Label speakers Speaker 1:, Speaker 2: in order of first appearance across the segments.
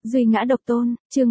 Speaker 1: Duy ngã độc tôn, chương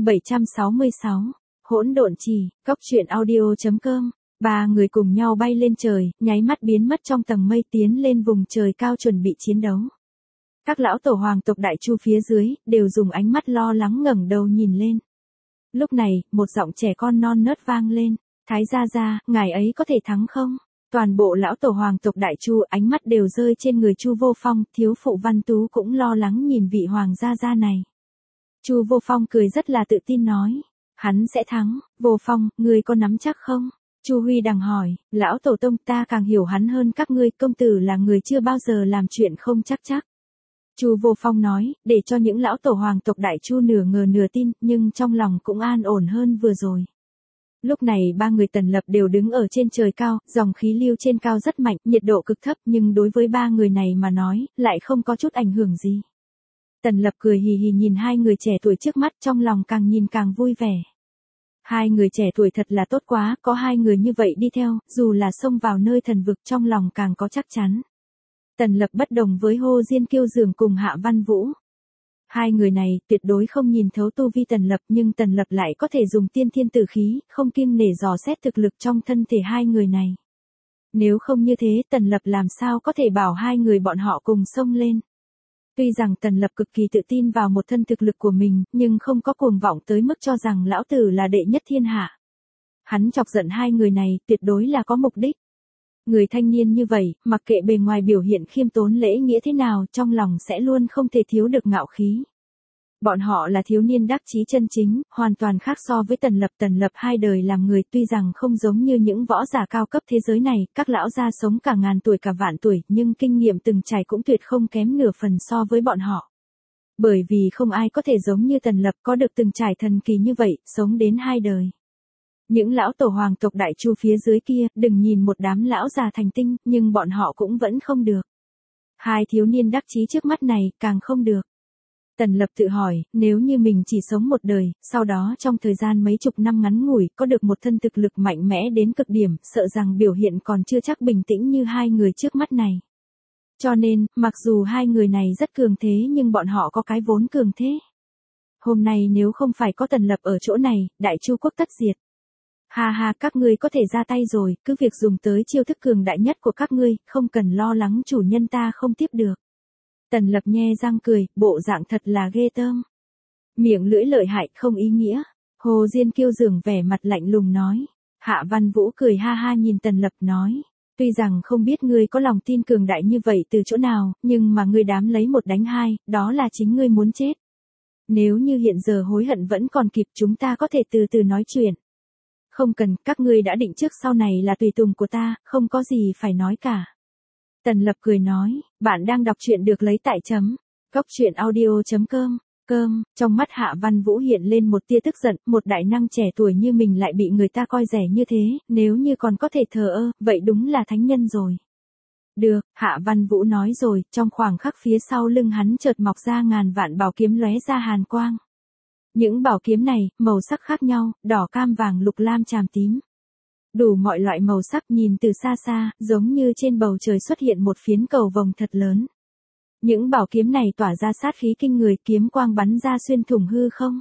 Speaker 1: 766. Hỗn độn trì, cốc truyện audio.com. Ba người cùng nhau bay lên trời, nháy mắt biến mất trong tầng mây tiến lên vùng trời cao chuẩn bị chiến đấu. Các lão tổ hoàng tộc Đại Chu phía dưới, đều dùng ánh mắt lo lắng ngẩng đầu nhìn lên. Lúc này, một giọng trẻ con non nớt vang lên. Thái gia gia, ngài ấy có thể thắng không? Toàn bộ lão tổ hoàng tộc Đại Chu ánh mắt đều rơi trên người Chu Vô Phong, thiếu phụ Văn Tú cũng lo lắng nhìn vị hoàng gia gia này. Chu Vô Phong cười rất là tự tin nói, hắn sẽ thắng. Vô Phong, ngươi có nắm chắc không? Chu Huy Đằng hỏi, lão tổ tông ta càng hiểu hắn hơn các ngươi, công tử là người chưa bao giờ làm chuyện không chắc chắc. Chu Vô Phong nói, để cho những lão tổ hoàng tộc Đại Chu nửa ngờ nửa tin, nhưng trong lòng cũng an ổn hơn vừa rồi. Lúc này ba người Tần Lập đều đứng ở trên trời cao, dòng khí lưu trên cao rất mạnh, nhiệt độ cực thấp, nhưng đối với ba người này mà nói, lại không có chút ảnh hưởng gì. Tần Lập cười hì hì nhìn hai người trẻ tuổi trước mắt, trong lòng càng nhìn càng vui vẻ. Hai người trẻ tuổi thật là tốt quá, có hai người như vậy đi theo, dù là xông vào nơi thần vực trong lòng càng có chắc chắn. Tần Lập bất đồng với Hồ Diên Kiêu Dường cùng Hạ Văn Vũ. Hai người này tuyệt đối không nhìn thấu tu vi Tần Lập, nhưng Tần Lập lại có thể dùng tiên thiên tử khí, không kiêng nể dò xét thực lực trong thân thể hai người này. Nếu không như thế Tần Lập làm sao có thể bảo hai người bọn họ cùng xông lên. Tuy rằng Tần Lập cực kỳ tự tin vào một thân thực lực của mình, nhưng không có cuồng vọng tới mức cho rằng lão tử là đệ nhất thiên hạ. Hắn chọc giận hai người này tuyệt đối là có mục đích. Người thanh niên như vậy, mặc kệ bề ngoài biểu hiện khiêm tốn lễ nghĩa thế nào, trong lòng sẽ luôn không thể thiếu được ngạo khí. Bọn họ là thiếu niên đắc chí chân chính, hoàn toàn khác so với Tần Lập. Tần Lập hai đời làm người tuy rằng không giống như những võ giả cao cấp thế giới này, các lão gia sống cả ngàn tuổi cả vạn tuổi, nhưng kinh nghiệm từng trải cũng tuyệt không kém nửa phần so với bọn họ. Bởi vì không ai có thể giống như Tần Lập có được từng trải thần kỳ như vậy, sống đến hai đời. Những lão tổ hoàng tộc Đại Chu phía dưới kia, đừng nhìn một đám lão già thành tinh, nhưng bọn họ cũng vẫn không được. Hai thiếu niên đắc chí trước mắt này, càng không được. Tần Lập tự hỏi, nếu như mình chỉ sống một đời, sau đó trong thời gian mấy chục năm ngắn ngủi, có được một thân thực lực mạnh mẽ đến cực điểm, sợ rằng biểu hiện còn chưa chắc bình tĩnh như hai người trước mắt này. Cho nên, mặc dù hai người này rất cường thế nhưng bọn họ có cái vốn cường thế. Hôm nay nếu không phải có Tần Lập ở chỗ này, Đại Chu quốc tất diệt. Ha ha, các ngươi có thể ra tay rồi, cứ việc dùng tới chiêu thức cường đại nhất của các ngươi, không cần lo lắng chủ nhân ta không tiếp được. Tần Lập nhe răng cười, bộ dạng thật là ghê tởm. Miệng lưỡi lợi hại không ý nghĩa. Hồ Diên Kiêu Dường vẻ mặt lạnh lùng nói. Hạ Văn Vũ cười ha ha nhìn Tần Lập nói. Tuy rằng không biết ngươi có lòng tin cường đại như vậy từ chỗ nào, nhưng mà ngươi dám lấy một đánh hai, đó là chính ngươi muốn chết. Nếu như hiện giờ hối hận vẫn còn kịp, chúng ta có thể từ từ nói chuyện. Không cần, các ngươi đã định trước sau này là tùy tùng của ta, không có gì phải nói cả. Tần Lập cười nói, bạn đang đọc truyện được lấy tại cốc truyện audio.com. Trong mắt Hạ Văn Vũ hiện lên một tia tức giận, một đại năng trẻ tuổi như mình lại bị người ta coi rẻ như thế, nếu như còn có thể thờ ơ, vậy đúng là thánh nhân rồi. Được, Hạ Văn Vũ nói rồi, trong khoảng khắc phía sau lưng hắn chợt mọc ra ngàn vạn bảo kiếm lóe ra hàn quang. Những bảo kiếm này, màu sắc khác nhau, đỏ cam vàng lục lam chàm tím. Đủ mọi loại màu sắc, nhìn từ xa xa, giống như trên bầu trời xuất hiện một phiến cầu vồng thật lớn. Những bảo kiếm này tỏa ra sát khí kinh người, kiếm quang bắn ra xuyên thủng hư không.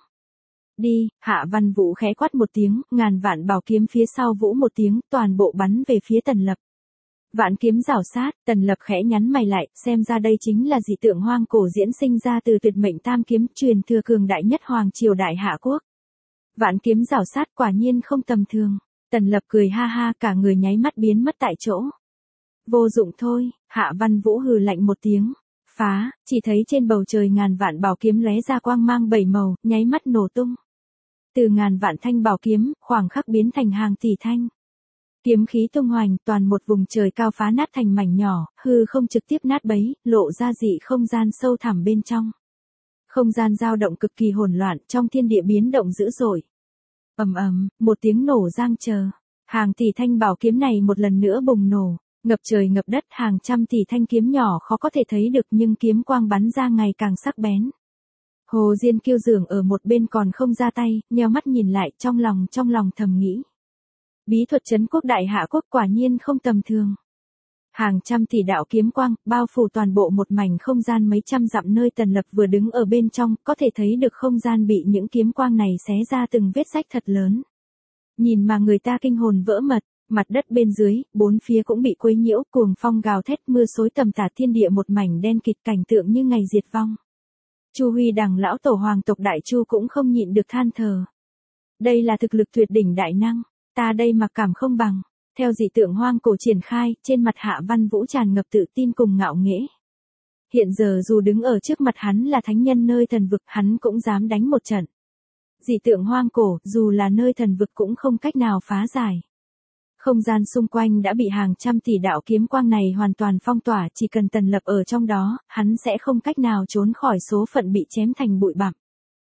Speaker 1: Đi, Hạ Văn Vũ khẽ quát một tiếng, ngàn vạn bảo kiếm phía sau vũ một tiếng, toàn bộ bắn về phía Tần Lập. Vạn kiếm rảo sát, Tần Lập khẽ nhắn mày lại, xem ra đây chính là dị tượng hoang cổ diễn sinh ra từ tuyệt mệnh tam kiếm, truyền thừa cường đại nhất hoàng triều Đại Hạ quốc. Vạn kiếm rảo sát quả nhiên không tầm thường. Tần Lập cười ha ha, cả người nháy mắt biến mất tại chỗ. Vô dụng thôi, Hạ Văn Vũ hừ lạnh một tiếng. Phá, chỉ thấy trên bầu trời ngàn vạn bảo kiếm lóe ra quang mang bảy màu, nháy mắt nổ tung. Từ ngàn vạn thanh bảo kiếm, khoảng khắc biến thành hàng tỷ thanh. Kiếm khí tung hoành, toàn một vùng trời cao phá nát thành mảnh nhỏ, hư không trực tiếp nát bấy, lộ ra dị không gian sâu thẳm bên trong. Không gian dao động cực kỳ hỗn loạn, trong thiên địa biến động dữ dội. Ầm ầm, một tiếng nổ giang chờ. Hàng tỷ thanh bảo kiếm này một lần nữa bùng nổ, ngập trời ngập đất, hàng trăm tỷ thanh kiếm nhỏ khó có thể thấy được nhưng kiếm quang bắn ra ngày càng sắc bén. Hồ Diên Kiêu Dường ở một bên còn không ra tay, nheo mắt nhìn lại, trong lòng thầm nghĩ. Bí thuật trấn quốc Đại Hạ quốc quả nhiên không tầm thường. Hàng trăm tỷ đạo kiếm quang, bao phủ toàn bộ một mảnh không gian mấy trăm dặm nơi Tần Lập vừa đứng ở bên trong, có thể thấy được không gian bị những kiếm quang này xé ra từng vết rách thật lớn. Nhìn mà người ta kinh hồn vỡ mật, mặt đất bên dưới, bốn phía cũng bị quấy nhiễu, cuồng phong gào thét, mưa xối tầm tả, thiên địa một mảnh đen kịt, cảnh tượng như ngày diệt vong. Chu Huy Đằng lão tổ hoàng tộc Đại Chu cũng không nhịn được than thở. Đây là thực lực tuyệt đỉnh đại năng, ta đây mặc cảm không bằng. Theo dị tượng hoang cổ triển khai, trên mặt Hạ Văn Vũ tràn ngập tự tin cùng ngạo nghễ. Hiện giờ dù đứng ở trước mặt hắn là thánh nhân nơi thần vực, hắn cũng dám đánh một trận. Dị tượng hoang cổ, dù là nơi thần vực cũng không cách nào phá giải. Không gian xung quanh đã bị hàng trăm tỷ đạo kiếm quang này hoàn toàn phong tỏa, chỉ cần Tần Lập ở trong đó, hắn sẽ không cách nào trốn khỏi số phận bị chém thành bụi bặm.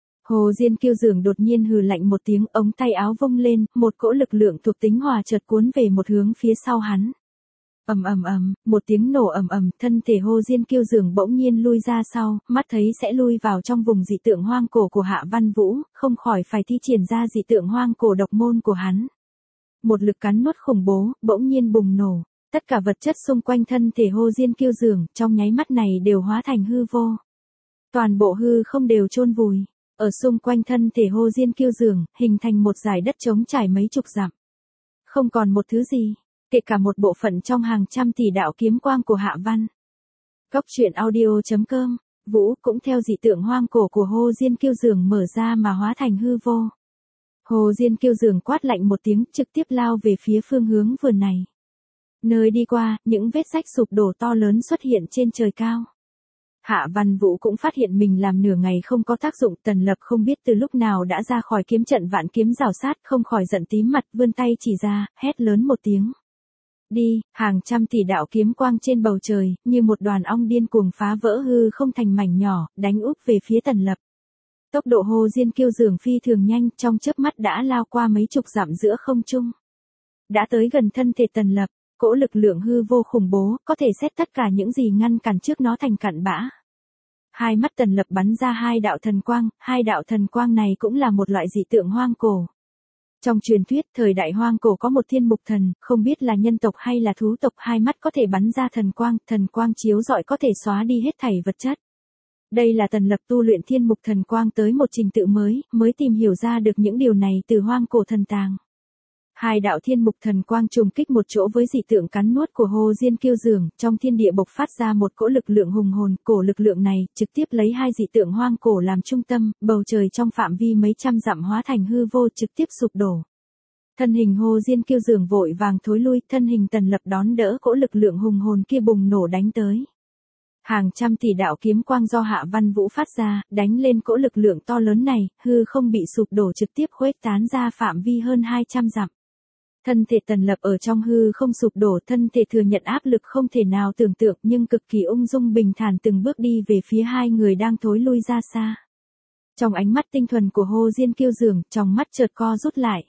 Speaker 1: Hồ Diên Kiêu Dường đột nhiên hừ lạnh một tiếng, ống tay áo vung lên, một cỗ lực lượng thuộc tính hòa chợt cuốn về một hướng phía sau hắn. Ầm ầm ầm, một tiếng nổ ầm ầm, thân thể Hồ Diên Kiêu Dường bỗng nhiên lui ra sau, mắt thấy sẽ lui vào trong vùng dị tượng hoang cổ của Hạ Văn Vũ, không khỏi phải thi triển ra dị tượng hoang cổ độc môn của hắn. Một lực cắn nuốt khủng bố, bỗng nhiên bùng nổ, tất cả vật chất xung quanh thân thể Hồ Diên Kiêu Dường, trong nháy mắt này đều hóa thành hư vô. Toàn bộ hư không đều chôn vùi. Ở xung quanh thân thể Hồ Diên Kiêu Dường, hình thành một dải đất trống trải mấy chục dặm. Không còn một thứ gì, kể cả một bộ phận trong hàng trăm tỷ đạo kiếm quang của Hạ Văn. Góc truyện audio.com, Vũ cũng theo dị tượng hoang cổ của Hồ Diên Kiêu Dường mở ra mà hóa thành hư vô. Hồ Diên Kiêu Dường quát lạnh một tiếng, trực tiếp lao về phía phương hướng vườn này. Nơi đi qua, những vết rách sụp đổ to lớn xuất hiện trên trời cao. Hạ Văn Vũ cũng phát hiện mình làm nửa ngày không có tác dụng, Tần Lập không biết từ lúc nào đã ra khỏi kiếm trận vạn kiếm rào sát, không khỏi giận tím mặt, vươn tay chỉ ra, hét lớn một tiếng. Đi, hàng trăm tỷ đạo kiếm quang trên bầu trời, như một đoàn ong điên cuồng phá vỡ hư không thành mảnh nhỏ, đánh úp về phía Tần Lập. Tốc độ Hồ Diên Kiêu Dường phi thường nhanh, trong chớp mắt đã lao qua mấy chục dặm giữa không trung. Đã tới gần thân thể Tần Lập. Cỗ lực lượng hư vô khủng bố, có thể xét tất cả những gì ngăn cản trước nó thành cặn bã. Hai mắt Tần Lập bắn ra hai đạo thần quang này cũng là một loại dị tượng hoang cổ. Trong truyền thuyết, thời đại hoang cổ có một thiên mục thần, không biết là nhân tộc hay là thú tộc, hai mắt có thể bắn ra thần quang chiếu rọi có thể xóa đi hết thảy vật chất. Đây là Tần Lập tu luyện thiên mục thần quang tới một trình tự mới tìm hiểu ra được những điều này từ hoang cổ thần tàng. Hai đạo thiên mục thần quang trùng kích một chỗ với dị tượng cắn nuốt của Hồ Diên Kiêu Dường, trong thiên địa bộc phát ra một cỗ lực lượng hùng hồn, cổ lực lượng này trực tiếp lấy hai dị tượng hoang cổ làm trung tâm, bầu trời trong phạm vi mấy trăm dặm hóa thành hư vô, trực tiếp sụp đổ. Thân hình Hồ Diên Kiêu Dường vội vàng thối lui, thân hình Tần Lập đón đỡ cỗ lực lượng hùng hồn kia bùng nổ đánh tới. Hàng trăm tỷ đạo kiếm quang do Hạ Văn Vũ phát ra, đánh lên cỗ lực lượng to lớn này, hư không bị sụp đổ trực tiếp khuếch tán ra phạm vi hơn 200 dặm. Thân thể Tần Lập ở trong hư không sụp đổ, thân thể thừa nhận áp lực không thể nào tưởng tượng nhưng cực kỳ ung dung bình thản từng bước đi về phía hai người đang thối lui ra xa. Trong ánh mắt tinh thuần của Hồ Diên Kiêu Dường, trong mắt chợt co rút lại.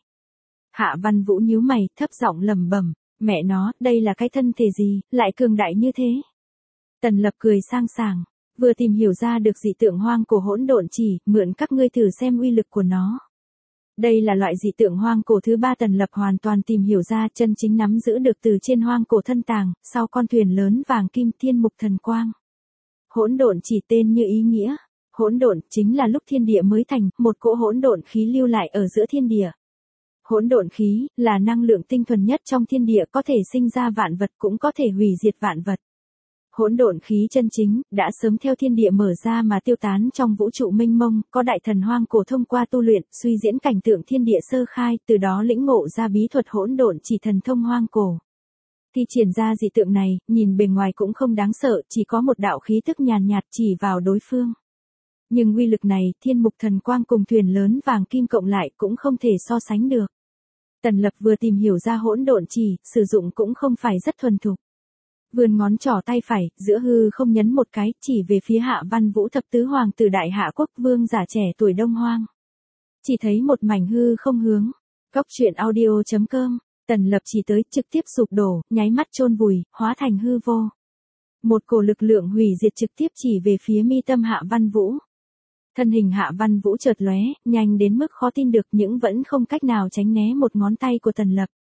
Speaker 1: Hạ Văn Vũ nhíu mày, thấp giọng lẩm bẩm, mẹ nó, đây là cái thân thể gì, lại cường đại như thế. Tần Lập cười sang sảng, vừa tìm hiểu ra được dị tượng hoang cổ hỗn độn chỉ, mượn các ngươi thử xem uy lực của nó. Đây là loại dị tượng hoang cổ thứ ba Tần Lập hoàn toàn tìm hiểu ra, chân chính nắm giữ được từ trên hoang cổ thân tàng, sau con thuyền lớn vàng kim thiên mục thần quang. Hỗn độn chỉ tên như ý nghĩa, hỗn độn chính là lúc thiên địa mới thành, một cỗ hỗn độn khí lưu lại ở giữa thiên địa. Hỗn độn khí là năng lượng tinh thuần nhất trong thiên địa, có thể sinh ra vạn vật cũng có thể hủy diệt vạn vật. Hỗn độn khí chân chính đã sớm theo thiên địa mở ra mà tiêu tán trong vũ trụ mênh mông, có đại thần hoang cổ thông qua tu luyện, suy diễn cảnh tượng thiên địa sơ khai, từ đó lĩnh ngộ ra bí thuật hỗn độn chỉ thần thông hoang cổ. Thi triển ra dị tượng này, nhìn bề ngoài cũng không đáng sợ, chỉ có một đạo khí tức nhàn nhạt chỉ vào đối phương. Nhưng uy lực này, thiên mục thần quang cùng thuyền lớn vàng kim cộng lại cũng không thể so sánh được. Tần Lập vừa tìm hiểu ra hỗn độn chỉ, sử dụng cũng không phải rất thuần thục. Vươn ngón trỏ tay phải, giữa hư không nhấn một cái, chỉ về phía Hạ Văn Vũ thập tứ hoàng tử đại hạ quốc vương giả trẻ tuổi Đông Hoang. Chỉ thấy một mảnh hư không hướng. Góc truyện audio.com, Tần Lập chỉ tới, trực tiếp sụp đổ, nháy mắt chôn vùi, hóa thành hư vô. Một cổ lực lượng hủy diệt trực tiếp chỉ về phía mi tâm Hạ Văn Vũ. Thân hình Hạ Văn Vũ chợt lóe, nhanh đến mức khó tin được, nhưng vẫn không cách nào tránh né một ngón tay của Tần Lập.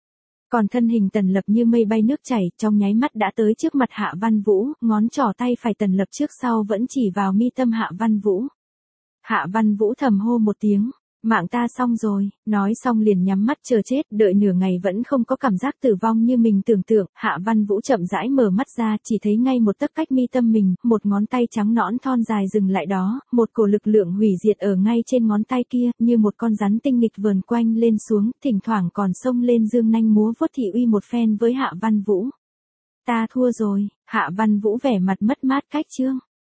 Speaker 1: Còn thân hình Tần Lập như mây bay nước chảy, trong nháy mắt đã tới trước mặt Hạ Văn Vũ, ngón trỏ tay phải Tần Lập trước sau vẫn chỉ vào mi tâm Hạ Văn Vũ. Hạ Văn Vũ thầm hô một tiếng, mạng ta xong rồi, nói xong liền nhắm mắt chờ chết, đợi nửa ngày vẫn không có cảm giác tử vong như mình tưởng tượng, Hạ Văn Vũ chậm rãi mở mắt ra, chỉ thấy ngay một tấc cách mi tâm mình, một ngón tay trắng nõn thon dài dừng lại đó, một cổ lực lượng hủy diệt ở ngay trên ngón tay kia, như một con rắn tinh nghịch vờn quanh lên xuống, thỉnh thoảng còn xông lên dương nanh múa vuốt thị uy một phen với Hạ Văn Vũ. Ta thua rồi, Hạ Văn Vũ vẻ mặt mất mát cách chương.